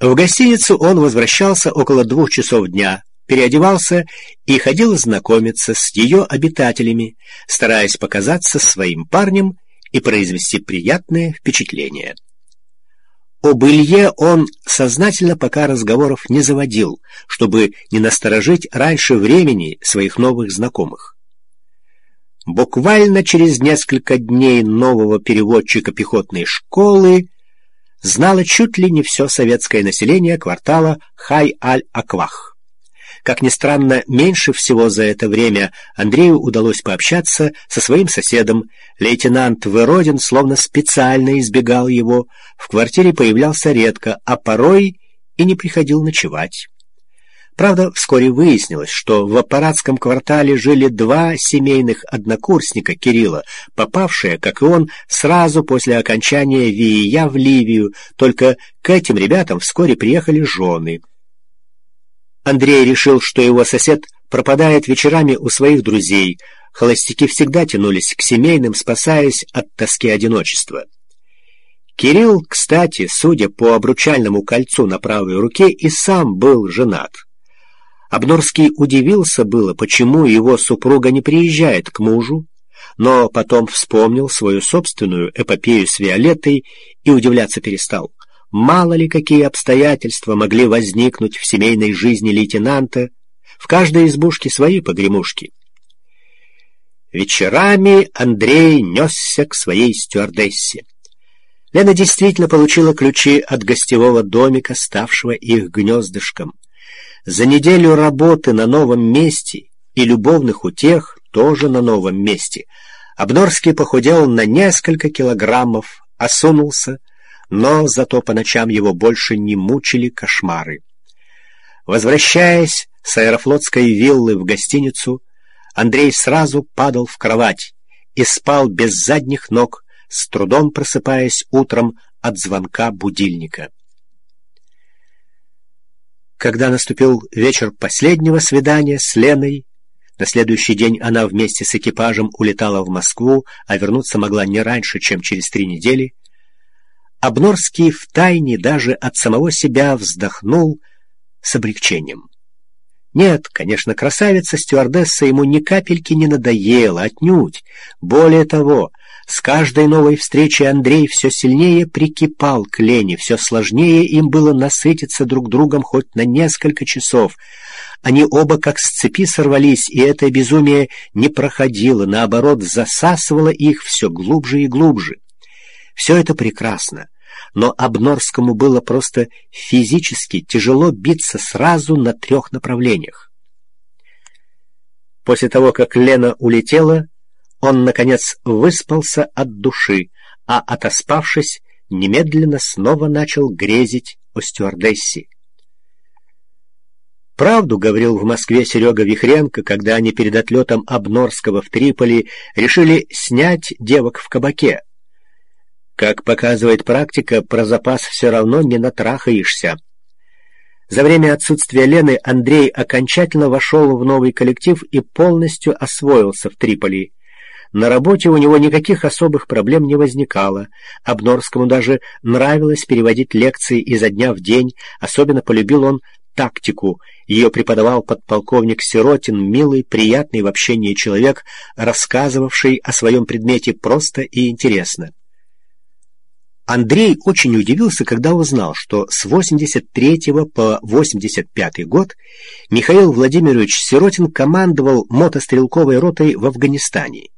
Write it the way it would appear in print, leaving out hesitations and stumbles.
В гостиницу он возвращался около 2 часов дня, переодевался и ходил знакомиться с ее обитателями, стараясь показаться своим парнем и произвести приятное впечатление. Об Илье он сознательно пока разговоров не заводил, чтобы не насторожить раньше времени своих новых знакомых. Буквально через несколько дней нового переводчика пехотной школы знало чуть ли не все советское население квартала Хай-аль-Аквах. Как ни странно, меньше всего за это время Андрею удалось пообщаться со своим соседом. Лейтенант Выродин словно специально избегал его, в квартире появлялся редко, а порой и не приходил ночевать. Правда, вскоре выяснилось, что в аппаратском квартале жили 2 семейных однокурсника Кирилла, попавшие, как и он, сразу после окончания ВИИЯ в Ливию, только к этим ребятам вскоре приехали жены. Андрей решил, что его сосед пропадает вечерами у своих друзей. Холостяки всегда тянулись к семейным, спасаясь от тоски одиночества. Кирилл, кстати, судя по обручальному кольцу на правой руке, и сам был женат. Обнорский удивился было, почему его супруга не приезжает к мужу, но потом вспомнил свою собственную эпопею с Виолеттой и удивляться перестал. Мало ли какие обстоятельства могли возникнуть в семейной жизни лейтенанта, в каждой избушке свои погремушки. Вечерами Андрей несся к своей стюардессе. Лена действительно получила ключи от гостевого домика, ставшего их гнездышком. За неделю работы на новом месте и любовных утех тоже на новом месте Обнорский похудел на несколько килограммов, осунулся, но зато по ночам его больше не мучили кошмары. Возвращаясь с аэрофлотской виллы в гостиницу, Андрей сразу падал в кровать и спал без задних ног, с трудом просыпаясь утром от звонка будильника. Когда наступил вечер последнего свидания с Леной, на следующий день она вместе с экипажем улетала в Москву, а вернуться могла не раньше, чем через 3 недели, Обнорский втайне даже от самого себя вздохнул с облегчением. Нет, конечно, красавица-стюардесса ему ни капельки не надоела, отнюдь. Более того, с каждой новой встречей Андрей все сильнее прикипал к Лене, все сложнее им было насытиться друг другом хоть на несколько часов. Они оба как с цепи сорвались, и это безумие не проходило, наоборот, засасывало их все глубже и глубже. Все это прекрасно, но Обнорскому было просто физически тяжело биться сразу на 3 направлениях. После того, как Лена улетела, он, наконец, выспался от души, а, отоспавшись, немедленно снова начал грезить о стюардессе. Правду говорил в Москве Серега Вихренко, когда они перед отлетом Обнорского в Триполи решили снять девок в кабаке. Как показывает практика, про запас все равно не натрахаешься. За время отсутствия Лены Андрей окончательно вошел в новый коллектив и полностью освоился в Триполи. На работе у него никаких особых проблем не возникало. Обнорскому даже нравилось переводить лекции изо дня в день, особенно полюбил он тактику. Ее преподавал подполковник Сиротин, милый, приятный в общении человек, рассказывавший о своем предмете просто и интересно. Андрей очень удивился, когда узнал, что с 83 по 85 год Михаил Владимирович Сиротин командовал мотострелковой ротой в Афганистане.